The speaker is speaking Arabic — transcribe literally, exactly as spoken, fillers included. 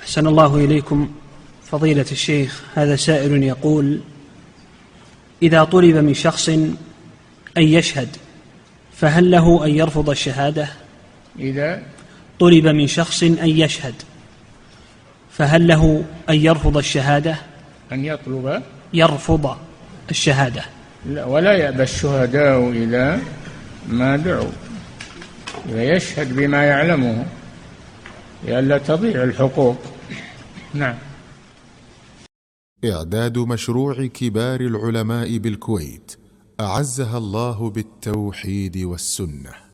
أحسن الله إليكم فضيلة الشيخ. هذا سائل يقول: إذا طلب من شخص أن يشهد فهل له أن يرفض الشهادة؟ إذا طلب من شخص أن يشهد فهل له أن يرفض الشهادة؟ أن يطلب يرفض الشهادة. لا، ولا يأبى الشهداء إذا ما دعوا، إذا يشهد بما يعلمه لئلا تضيع الحقوق. نعم. إعداد مشروع كبار العلماء بالكويت أعزها الله بالتوحيد والسنة.